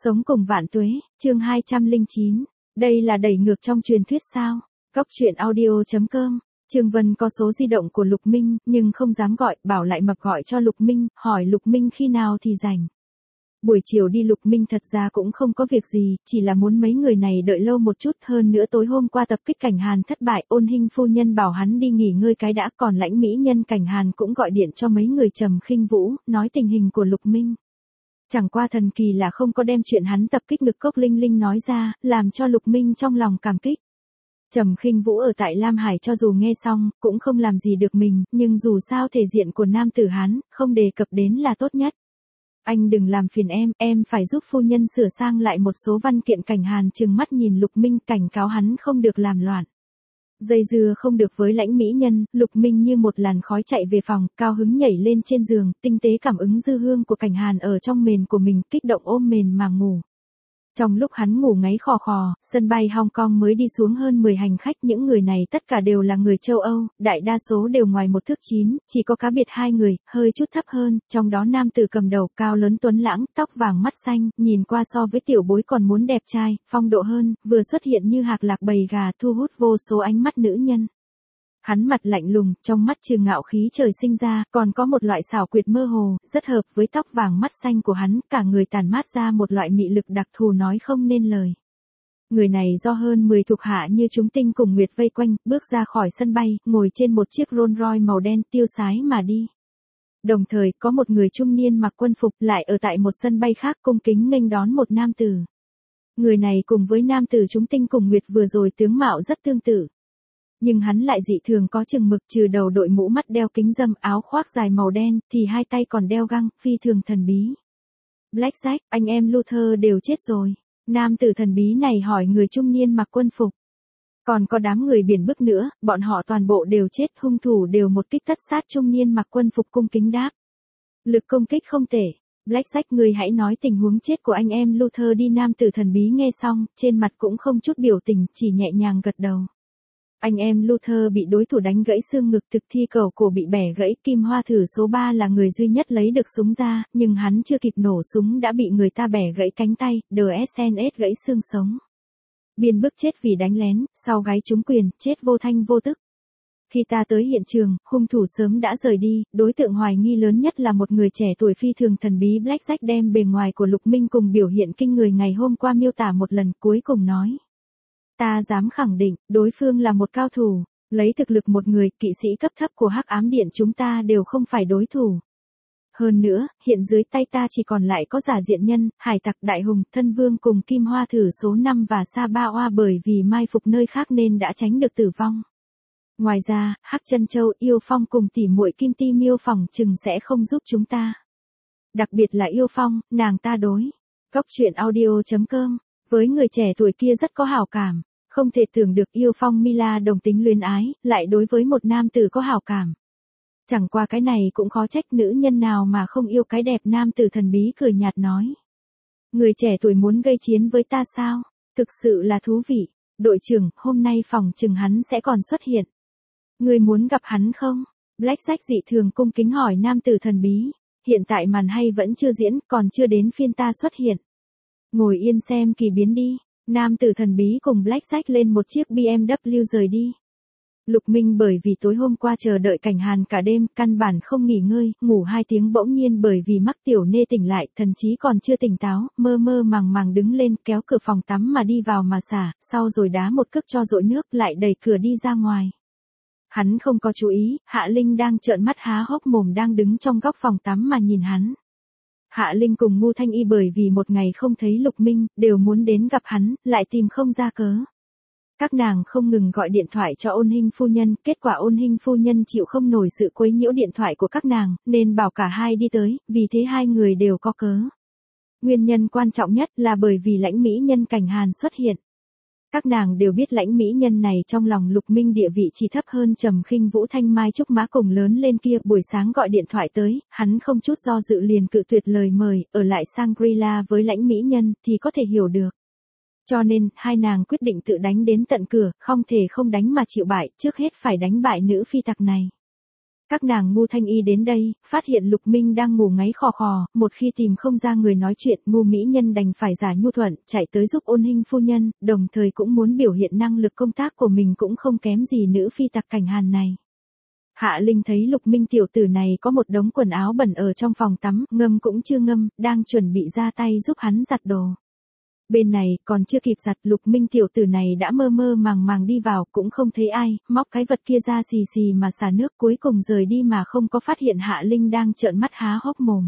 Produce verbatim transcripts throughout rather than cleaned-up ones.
Sống cùng vạn tuế, chương hai trăm lẻ chín. Đây là đẩy ngược trong truyền thuyết sao? Góc truyện audio chấm com. Trương Vân có số di động của Lục Minh, nhưng không dám gọi, bảo lại Mập gọi cho Lục Minh, hỏi Lục Minh khi nào thì rảnh. Buổi chiều đi Lục Minh thật ra cũng không có việc gì, chỉ là muốn mấy người này đợi lâu một chút, hơn nữa tối hôm qua tập kích Cảnh Hàn thất bại, Ôn Hinh phu nhân bảo hắn đi nghỉ ngơi cái đã, còn lãnh mỹ nhân Cảnh Hàn cũng gọi điện cho mấy người Trầm Khinh Vũ, nói tình hình của Lục Minh. Chẳng qua thần kỳ là không có đem chuyện hắn tập kích Ngực Cốc Linh Linh nói ra, làm cho Lục Minh trong lòng cảm kích. Trầm Khinh Vũ ở tại Lam Hải cho dù nghe xong, cũng không làm gì được mình, nhưng dù sao thể diện của nam tử Hán, không đề cập đến là tốt nhất. Anh đừng làm phiền em, em phải giúp phu nhân sửa sang lại một số văn kiện. Cảnh Hàn trừng mắt nhìn Lục Minh, cảnh cáo hắn không được làm loạn. Dây dưa không được với lãnh mỹ nhân, Lục Minh như một làn khói chạy về phòng, cao hứng nhảy lên trên giường, tinh tế cảm ứng dư hương của Cảnh Hàn ở trong mền của mình, kích động ôm mền mà ngủ. Trong lúc hắn ngủ ngáy khò khò, sân bay Hong Kong mới đi xuống hơn mười hành khách, những người này tất cả đều là người châu Âu, đại đa số đều ngoài một thước chín, chỉ có cá biệt hai người, hơi chút thấp hơn, trong đó nam tử cầm đầu cao lớn tuấn lãng, tóc vàng mắt xanh, nhìn qua so với tiểu bối còn muốn đẹp trai, phong độ hơn, vừa xuất hiện như hạc lạc bầy gà thu hút vô số ánh mắt nữ nhân. Hắn mặt lạnh lùng, trong mắt trừ ngạo khí trời sinh ra, còn có một loại xảo quyệt mơ hồ, rất hợp với tóc vàng mắt xanh của hắn, cả người tản mát ra một loại mị lực đặc thù nói không nên lời. Người này do hơn mười thuộc hạ như chúng tinh cùng nguyệt vây quanh, bước ra khỏi sân bay, ngồi trên một chiếc Rolls Royce màu đen tiêu sái mà đi. Đồng thời, có một người trung niên mặc quân phục lại ở tại một sân bay khác cung kính nghênh đón một nam tử. Người này cùng với nam tử chúng tinh cùng nguyệt vừa rồi tướng mạo rất tương tự. Nhưng hắn lại dị thường có chừng mực, trừ đầu đội mũ mắt đeo kính râm, áo khoác dài màu đen, thì hai tay còn đeo găng, phi thường thần bí. Blackjack, anh em Luther đều chết rồi. Nam tử thần bí này hỏi người trung niên mặc quân phục. Còn có đám người biển bức nữa, bọn họ toàn bộ đều chết, hung thủ đều một kích tất sát. Trung niên mặc quân phục cung kính đáp. Lực công kích không tệ. Blackjack, người hãy nói tình huống chết của anh em Luther đi. Nam tử thần bí nghe xong, trên mặt cũng không chút biểu tình, chỉ nhẹ nhàng gật đầu. Anh em Luther bị đối thủ đánh gãy xương ngực, thực thi cầu cổ bị bẻ gãy. Kim Hoa Thử số ba là người duy nhất lấy được súng ra, nhưng hắn chưa kịp nổ súng đã bị người ta bẻ gãy cánh tay, đê ét en ét gãy xương sống. Biên bức chết vì đánh lén, sau gáy trúng quyền, chết vô thanh vô tức. Khi ta tới hiện trường, hung thủ sớm đã rời đi, đối tượng hoài nghi lớn nhất là một người trẻ tuổi phi thường thần bí. Blackjack đem bề ngoài của Lục Minh cùng biểu hiện kinh người ngày hôm qua miêu tả một lần, cuối cùng nói. Ta dám khẳng định, đối phương là một cao thủ, lấy thực lực một người, kỵ sĩ cấp thấp của Hắc Ám Điện chúng ta đều không phải đối thủ. Hơn nữa, hiện dưới tay ta chỉ còn lại có giả diện nhân, hải tặc đại hùng, thân vương cùng Kim Hoa Thử số năm và Sa Ba Oa, bởi vì mai phục nơi khác nên đã tránh được tử vong. Ngoài ra, Hắc Chân Châu, Yêu Phong cùng tỉ muội Kim Ti Miêu phòng chừng sẽ không giúp chúng ta. Đặc biệt là Yêu Phong, nàng ta đối. Góc truyện audio chấm com. Với người trẻ tuổi kia rất có hảo cảm, không thể tưởng được Yêu Phong Mila đồng tính luyến ái, lại đối với một nam tử có hảo cảm. Chẳng qua cái này cũng khó trách, nữ nhân nào mà không yêu cái đẹp. Nam tử thần bí cười nhạt nói. Người trẻ tuổi muốn gây chiến với ta sao? Thực sự là thú vị. Đội trưởng, hôm nay phòng chừng hắn sẽ còn xuất hiện. Người muốn gặp hắn không? Blackjack dị thường cung kính hỏi nam tử thần bí. Hiện tại màn hay vẫn chưa diễn, còn chưa đến phiên ta xuất hiện. Ngồi yên xem kỳ biến đi. Nam tử thần bí cùng Blackjack lên một chiếc bê em vê rời đi. Lục Minh bởi vì tối hôm qua chờ đợi Cảnh Hàn cả đêm, căn bản không nghỉ ngơi, ngủ hai tiếng bỗng nhiên bởi vì mắc tiểu nê tỉnh lại, thần chí còn chưa tỉnh táo, mơ mơ màng màng đứng lên, kéo cửa phòng tắm mà đi vào mà xả, sau rồi đá một cước cho dội nước, lại đẩy cửa đi ra ngoài. Hắn không có chú ý, Hạ Linh đang trợn mắt há hốc mồm đang đứng trong góc phòng tắm mà nhìn hắn. Hạ Linh cùng Ngu Thanh Y bởi vì một ngày không thấy Lục Minh, đều muốn đến gặp hắn, lại tìm không ra cớ. Các nàng không ngừng gọi điện thoại cho Ôn Hinh phu nhân, kết quả Ôn Hinh phu nhân chịu không nổi sự quấy nhiễu điện thoại của các nàng, nên bảo cả hai đi tới, vì thế hai người đều có cớ. Nguyên nhân quan trọng nhất là bởi vì lãnh mỹ nhân Cảnh Hàn xuất hiện. Các nàng đều biết lãnh mỹ nhân này trong lòng Lục Minh địa vị chỉ thấp hơn Trầm Khinh Vũ Thanh Mai Trúc Mã cùng lớn lên kia. Buổi sáng gọi điện thoại tới, hắn không chút do dự liền cự tuyệt lời mời, ở lại Shangri-La với lãnh mỹ nhân thì có thể hiểu được. Cho nên, hai nàng quyết định tự đánh đến tận cửa, không thể không đánh mà chịu bại, trước hết phải đánh bại nữ phi tặc này. Các nàng Ngu Thanh Y đến đây, phát hiện Lục Minh đang ngủ ngáy khò khò, một khi tìm không ra người nói chuyện, Ngu mỹ nhân đành phải giả nhu thuận, chạy tới giúp Ôn Hinh phu nhân, đồng thời cũng muốn biểu hiện năng lực công tác của mình cũng không kém gì nữ phi tặc Cảnh Hàn này. Hạ Linh thấy Lục Minh tiểu tử này có một đống quần áo bẩn ở trong phòng tắm, ngâm cũng chưa ngâm, đang chuẩn bị ra tay giúp hắn giặt đồ. Bên này, còn chưa kịp giặt, Lục Minh tiểu tử này đã mơ mơ màng màng đi vào, cũng không thấy ai, móc cái vật kia ra xì xì mà xả nước, cuối cùng rời đi mà không có phát hiện Hạ Linh đang trợn mắt há hốc mồm.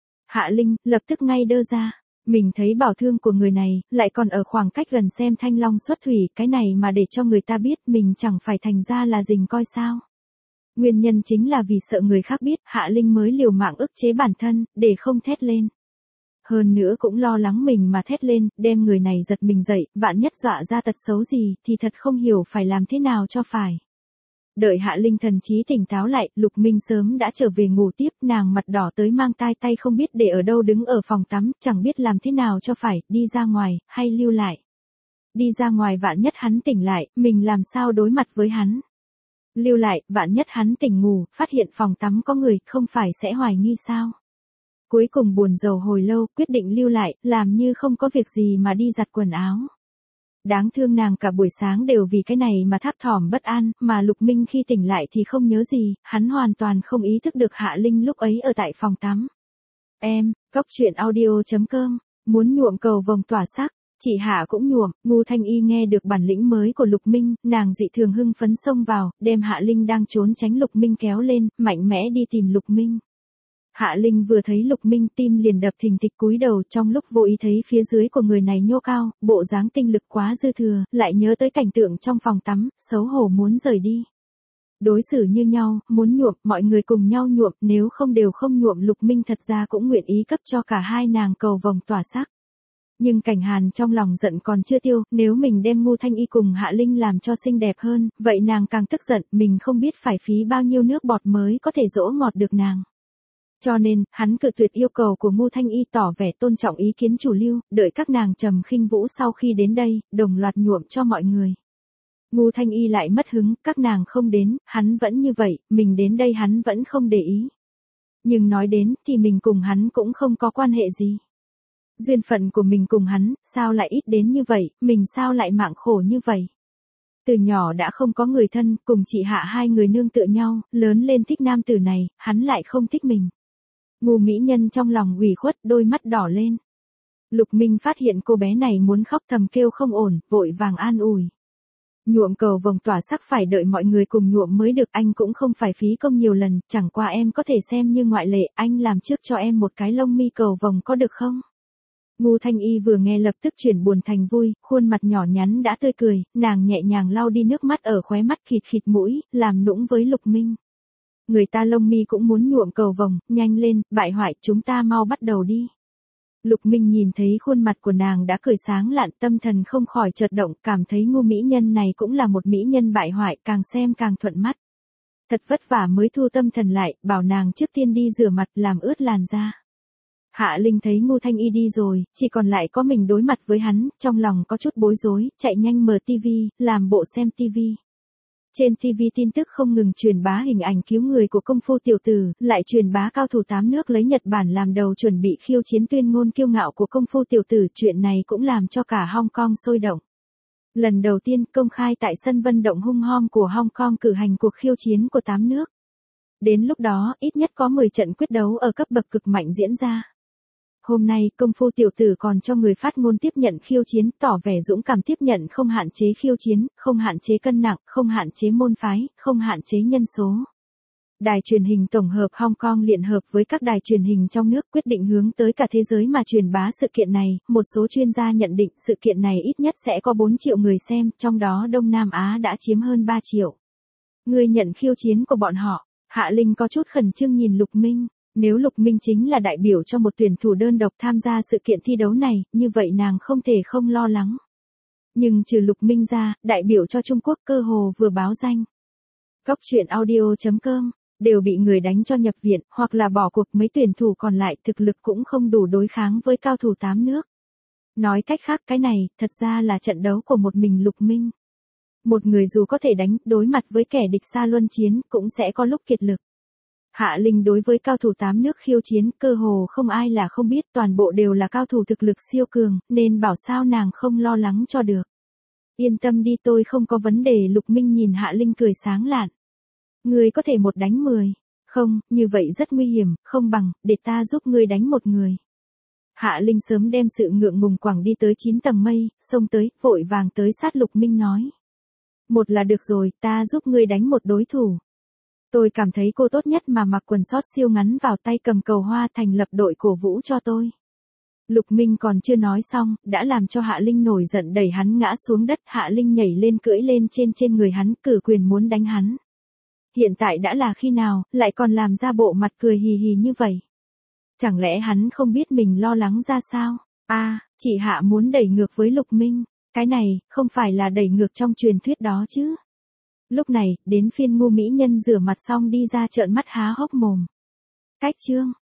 Hạ Linh, lập tức ngay đơ ra. Mình thấy bảo thương của người này, lại còn ở khoảng cách gần xem thanh long xuất thủy, cái này mà để cho người ta biết mình chẳng phải thành ra là rình coi sao. Nguyên nhân chính là vì sợ người khác biết, Hạ Linh mới liều mạng ức chế bản thân, để không thét lên. Hơn nữa cũng lo lắng mình mà thét lên, đem người này giật mình dậy, vạn nhất dọa ra tật xấu gì, thì thật không hiểu phải làm thế nào cho phải. Đợi Hạ Linh thần trí tỉnh táo lại, Lục Minh sớm đã trở về ngủ tiếp, nàng mặt đỏ tới mang tai tay không biết để ở đâu đứng ở phòng tắm, chẳng biết làm thế nào cho phải, đi ra ngoài, hay lưu lại. Đi ra ngoài vạn nhất hắn tỉnh lại, mình làm sao đối mặt với hắn. Lưu lại, vạn nhất hắn tỉnh ngủ, phát hiện phòng tắm có người, không phải sẽ hoài nghi sao. Cuối cùng buồn rầu hồi lâu, quyết định lưu lại, làm như không có việc gì mà đi giặt quần áo. Đáng thương nàng cả buổi sáng đều vì cái này mà thấp thỏm bất an, mà Lục Minh khi tỉnh lại thì không nhớ gì, hắn hoàn toàn không ý thức được Hạ Linh lúc ấy ở tại phòng tắm. Em, cóc truyện audio chấm com, muốn nhuộm cầu vồng tỏa sắc, chị Hạ cũng nhuộm. Ngu Thanh Y nghe được bản lĩnh mới của Lục Minh, nàng dị thường hưng phấn xông vào, đem Hạ Linh đang trốn tránh Lục Minh kéo lên, mạnh mẽ đi tìm Lục Minh. Hạ Linh vừa thấy Lục Minh tim liền đập thình thịch cúi đầu, trong lúc vô ý thấy phía dưới của người này nhô cao, bộ dáng tinh lực quá dư thừa, lại nhớ tới cảnh tượng trong phòng tắm, xấu hổ muốn rời đi. Đối xử như nhau, muốn nhuộm, mọi người cùng nhau nhuộm, nếu không đều không nhuộm. Lục Minh thật ra cũng nguyện ý cấp cho cả hai nàng cầu vồng tỏa sắc. Nhưng Cảnh Hàn trong lòng giận còn chưa tiêu, nếu mình đem Ngu Thanh Y cùng Hạ Linh làm cho xinh đẹp hơn, vậy nàng càng tức giận, mình không biết phải phí bao nhiêu nước bọt mới có thể dỗ ngọt được nàng. Cho nên, hắn cự tuyệt yêu cầu của Ngu Thanh Y, tỏ vẻ tôn trọng ý kiến chủ lưu, đợi các nàng Trầm Khinh Vũ sau khi đến đây, đồng loạt nhuộm cho mọi người. Ngu Thanh Y lại mất hứng, các nàng không đến, hắn vẫn như vậy, mình đến đây hắn vẫn không để ý. Nhưng nói đến, thì mình cùng hắn cũng không có quan hệ gì. Duyên phận của mình cùng hắn, sao lại ít đến như vậy, mình sao lại mạng khổ như vậy. Từ nhỏ đã không có người thân, cùng chị Hạ hai người nương tựa nhau, lớn lên thích nam tử này, hắn lại không thích mình. Ngu mỹ nhân trong lòng ủy khuất, đôi mắt đỏ lên. Lục Minh phát hiện cô bé này muốn khóc, thầm kêu không ổn, vội vàng an ủi. Nhuộm cầu vồng tỏa sắc phải đợi mọi người cùng nhuộm mới được, anh cũng không phải phí công nhiều lần, chẳng qua em có thể xem như ngoại lệ, anh làm trước cho em một cái lông mi cầu vồng có được không? Ngu Thanh Y vừa nghe lập tức chuyển buồn thành vui, khuôn mặt nhỏ nhắn đã tươi cười, nàng nhẹ nhàng lau đi nước mắt ở khóe mắt, khịt khịt mũi, làm nũng với Lục Minh. Người ta lông mi cũng muốn nhuộm cầu vồng, nhanh lên, bại hoại, chúng ta mau bắt đầu đi. Lục Minh nhìn thấy khuôn mặt của nàng đã cười sáng lạn, tâm thần không khỏi chợt động, cảm thấy ngu mỹ nhân này cũng là một mỹ nhân bại hoại, càng xem càng thuận mắt. Thật vất vả mới thu tâm thần lại, bảo nàng trước tiên đi rửa mặt, làm ướt làn da. Hạ Linh thấy Ngu Thanh Y đi rồi, chỉ còn lại có mình đối mặt với hắn, trong lòng có chút bối rối, chạy nhanh mở tivi, làm bộ xem tivi. Trên ti vi tin tức không ngừng truyền bá hình ảnh cứu người của công phu tiểu tử, lại truyền bá cao thủ tám nước lấy Nhật Bản làm đầu chuẩn bị khiêu chiến tuyên ngôn kiêu ngạo của công phu tiểu tử, chuyện này cũng làm cho cả Hong Kong sôi động. Lần đầu tiên công khai tại sân vận động Hung Hom của Hong Kong cử hành cuộc khiêu chiến của tám nước. Đến lúc đó, ít nhất có mười trận quyết đấu ở cấp bậc cực mạnh diễn ra. Hôm nay, công phu tiểu tử còn cho người phát ngôn tiếp nhận khiêu chiến, tỏ vẻ dũng cảm tiếp nhận, không hạn chế khiêu chiến, không hạn chế cân nặng, không hạn chế môn phái, không hạn chế nhân số. Đài truyền hình tổng hợp Hong Kong liên hợp với các đài truyền hình trong nước quyết định hướng tới cả thế giới mà truyền bá sự kiện này. Một số chuyên gia nhận định sự kiện này ít nhất sẽ có bốn triệu người xem, trong đó Đông Nam Á đã chiếm hơn ba triệu. Người nhận khiêu chiến của bọn họ, Hạ Linh có chút khẩn trương nhìn Lục Minh. Nếu Lục Minh chính là đại biểu cho một tuyển thủ đơn độc tham gia sự kiện thi đấu này, như vậy nàng không thể không lo lắng. Nhưng trừ Lục Minh ra, đại biểu cho Trung Quốc cơ hồ vừa báo danh. Cóc truyện audio chấm com, đều bị người đánh cho nhập viện, hoặc là bỏ cuộc, mấy tuyển thủ còn lại thực lực cũng không đủ đối kháng với cao thủ tám nước. Nói cách khác, cái này, thật ra là trận đấu của một mình Lục Minh. Một người dù có thể đánh, đối mặt với kẻ địch xa luân chiến, cũng sẽ có lúc kiệt lực. Hạ Linh đối với cao thủ tám nước khiêu chiến cơ hồ không ai là không biết, toàn bộ đều là cao thủ thực lực siêu cường, nên bảo sao nàng không lo lắng cho được. Yên tâm đi, tôi không có vấn đề. Lục Minh nhìn Hạ Linh cười sáng lạn. Ngươi có thể một đánh mười. Không, như vậy rất nguy hiểm, không bằng, để ta giúp ngươi đánh một người. Hạ Linh sớm đem sự ngượng ngùng quẳng đi tới chín tầng mây, xông tới, vội vàng tới sát Lục Minh nói. Một là được rồi, ta giúp ngươi đánh một đối thủ. Tôi cảm thấy cô tốt nhất mà mặc quần sót siêu ngắn vào tay cầm cầu hoa thành lập đội cổ vũ cho tôi. Lục Minh còn chưa nói xong, đã làm cho Hạ Linh nổi giận đẩy hắn ngã xuống đất. Hạ Linh nhảy lên cưỡi lên trên trên người hắn, cử quyền muốn đánh hắn. Hiện tại đã là khi nào, lại còn làm ra bộ mặt cười hì hì như vậy. Chẳng lẽ hắn không biết mình lo lắng ra sao? A, à, chị Hạ muốn đẩy ngược với Lục Minh. Cái này, không phải là đẩy ngược trong truyền thuyết đó chứ. Lúc này, đến phiên Ngô mỹ nhân rửa mặt xong đi ra trợn mắt há hốc mồm. Cách chương.